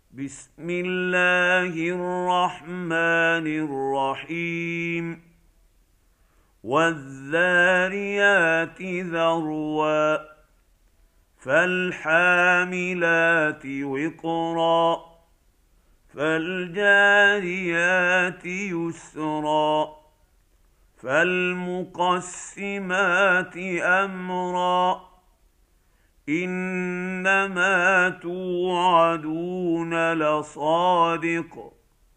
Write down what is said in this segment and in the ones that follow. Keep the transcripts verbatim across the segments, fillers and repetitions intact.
بسم الله الرحمن الرحيم والذاريات ذروا فالحاملات وقرا فالجاريات يسرا فالمقسمات أمرا إنما توعدون لصادق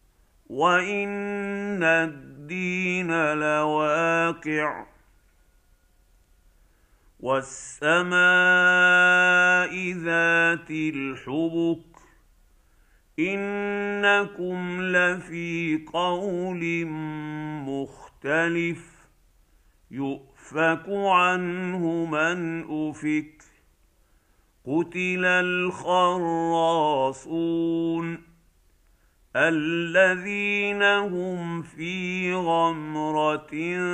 وإن الدين لواقع والسماء ذات الحبك إنكم لفي قول مختلف يؤفك عنه من أفك قتل الخراصون الذين هم في غمرة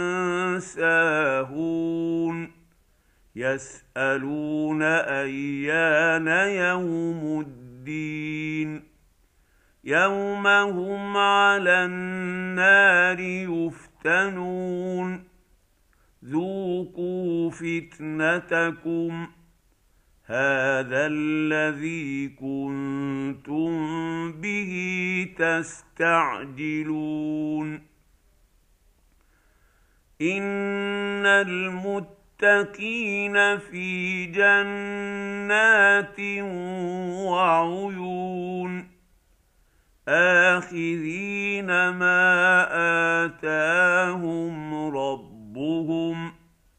ساهون يسألون أيان يوم الدين يوم هم على النار يفتنون ذوقوا فتنتكم هذا الذي كنتم به تستعجلون إن المتقين في جنات وعيون آخذين ما آتاهم ربهم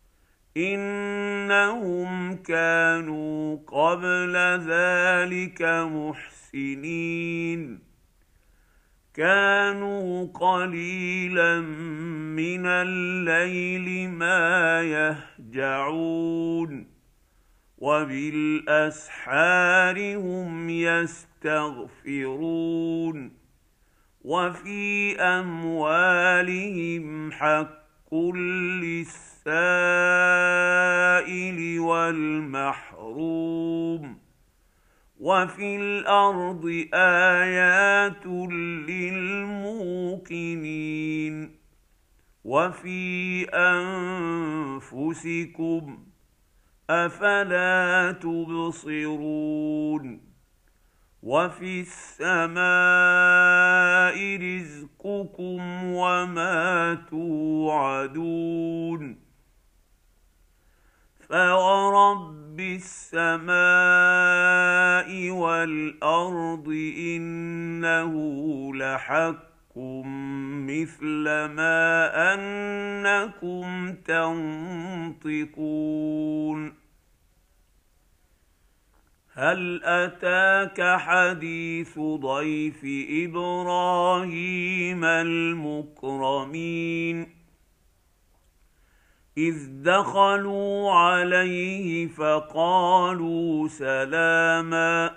إنهم كانوا قبل ذلك محسنين كانوا قليلا من الليل ما يهجعون وبالأسحار هم يستغفرون وفي أموالهم حق للسائل السائل والمحروم وفي الأرض آيات للموقنين وفي أنفسكم أفلا تبصرون وفي السماء رزقكم وما توعدون فورب السماء والأرض إنه لحق مثل ما أنكم تنطقون هل أتاك حديث ضيف إبراهيم المكرمين إذ دخلوا عليه فقالوا سلاما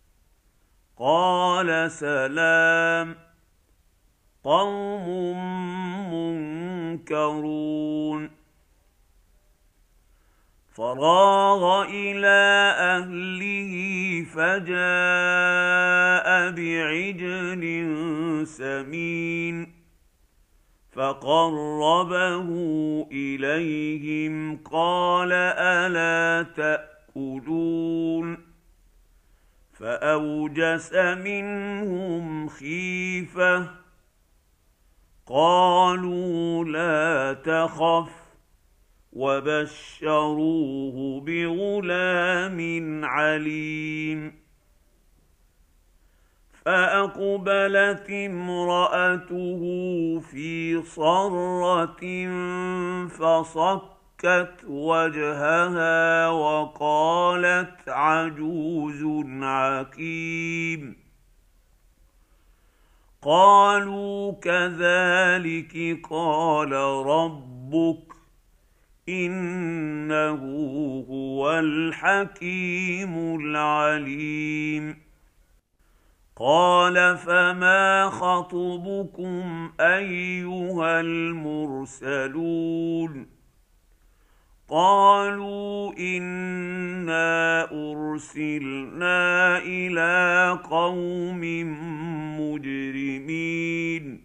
قال سلام قوم منكرون فراغ إلى أهله فجاء بعجل سمين فقربه إليهم قال ألا تأكلون فأوجس منهم خيفة قالوا لا تخف وبشروه بغلام عليم فأقبلت امرأته في صرة فصكت وجهها وقالت عجوز عقيم قالوا كذلك قال ربك إنه هو الحكيم العليم قال فما خطبكم أيها المرسلون قالوا إنا أرسلنا إلى قوم مجرمين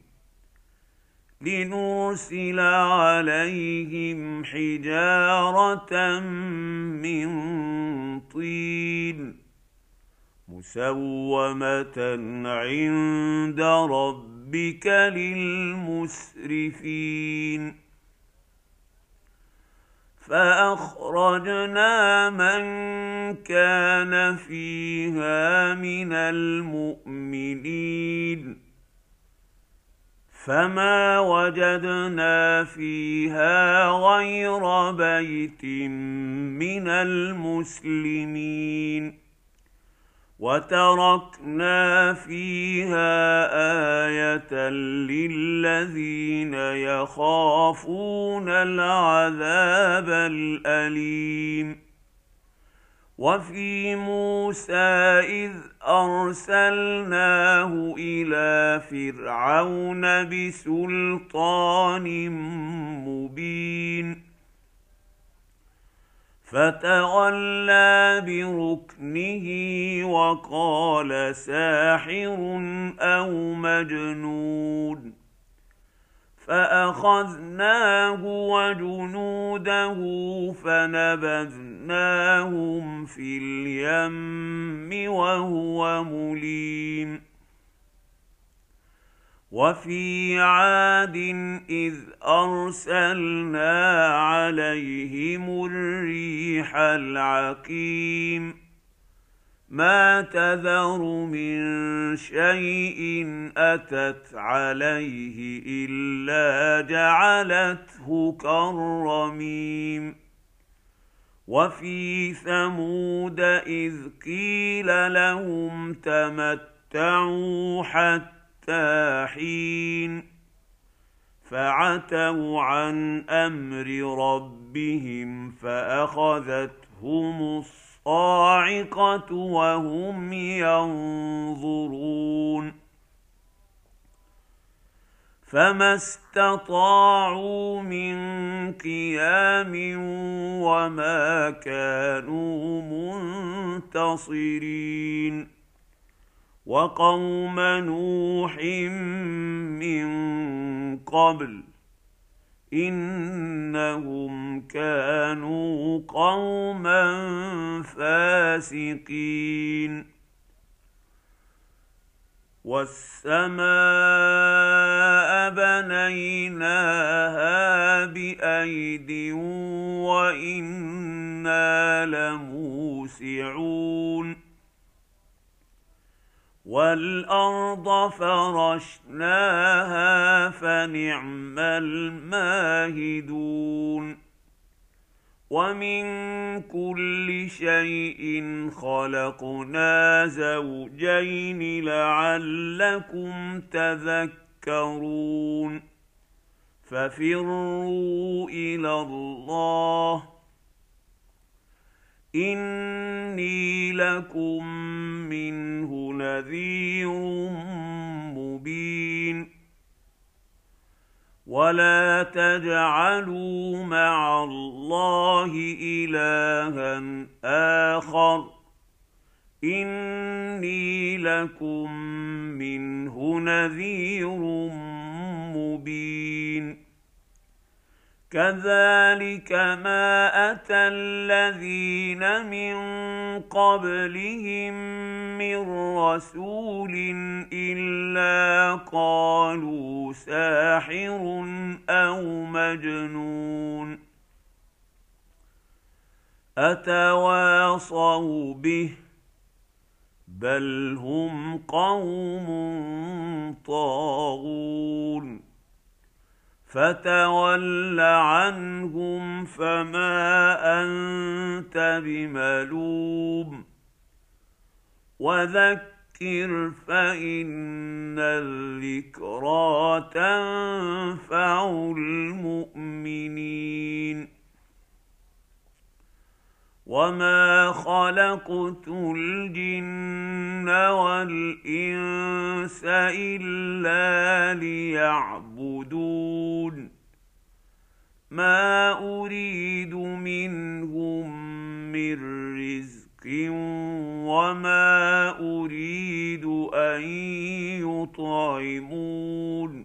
لنرسل عليهم حجارة من طين مسومة عند ربك للمسرفين فأخرجنا من كان فيها من المؤمنين فما وجدنا فيها غير بيت من المسلمين وتركنا فيها آية للذين يخافون العذاب الأليم وفي موسى إذ أرسلناه إلى فرعون بسلطان مبين فتولى بركنه وقال ساحر أو مجنون فأخذناه وجنوده فنبذناهم في اليم وهو مليم وفي عاد إذ أرسلنا عليهم الريح العقيم ما تذر من شيء أتت عليه إلا جعلته كالرميم وفي ثمود إذ قيل لهم تمتعوا حتى حين فعتوا عن أمر ربهم فأخذتهم الصاعقة وهم ينظرون فما استطاعوا من قيام وما كانوا منتصرين وقوم نوح من قبل إنهم كانوا قوما فاسقين والسماء بنيناها بأيد وإنا لموسعون والأرض فرشناها فنعم الماهدون ومن كل شيء خلقنا زوجين لعلكم تذكرون ففروا إلى الله إني لكم منه نذير مبين ولا تجعلوا مع الله إلها آخر إني لكم منه نذير مبين كذلك ما أتى الذين من قبلهم من رسول إلا قالوا ساحر أو مجنون أتواصوا به بل هم قوم طاغون فتول عنهم فما أنت بملوم وذكر فإن الذكرى تنفع المؤمنين وما خلقت الجن والإنس إلا ليعبدون ما أريد منهم من رزق وما أريد أن يطعمون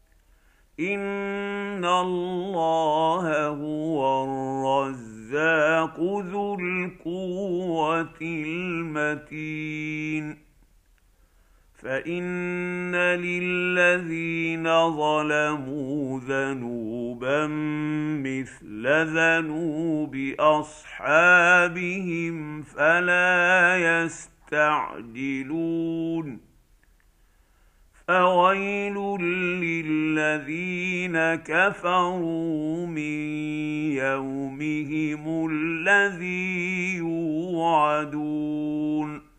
إن الله هو الرزاق ذو القوة المتين فإن للذين ظلموا ذنوبا مثل ذنوب أصحابهم فلا يستعجلون فويل للذين كفروا من يومهم الذي يوعدون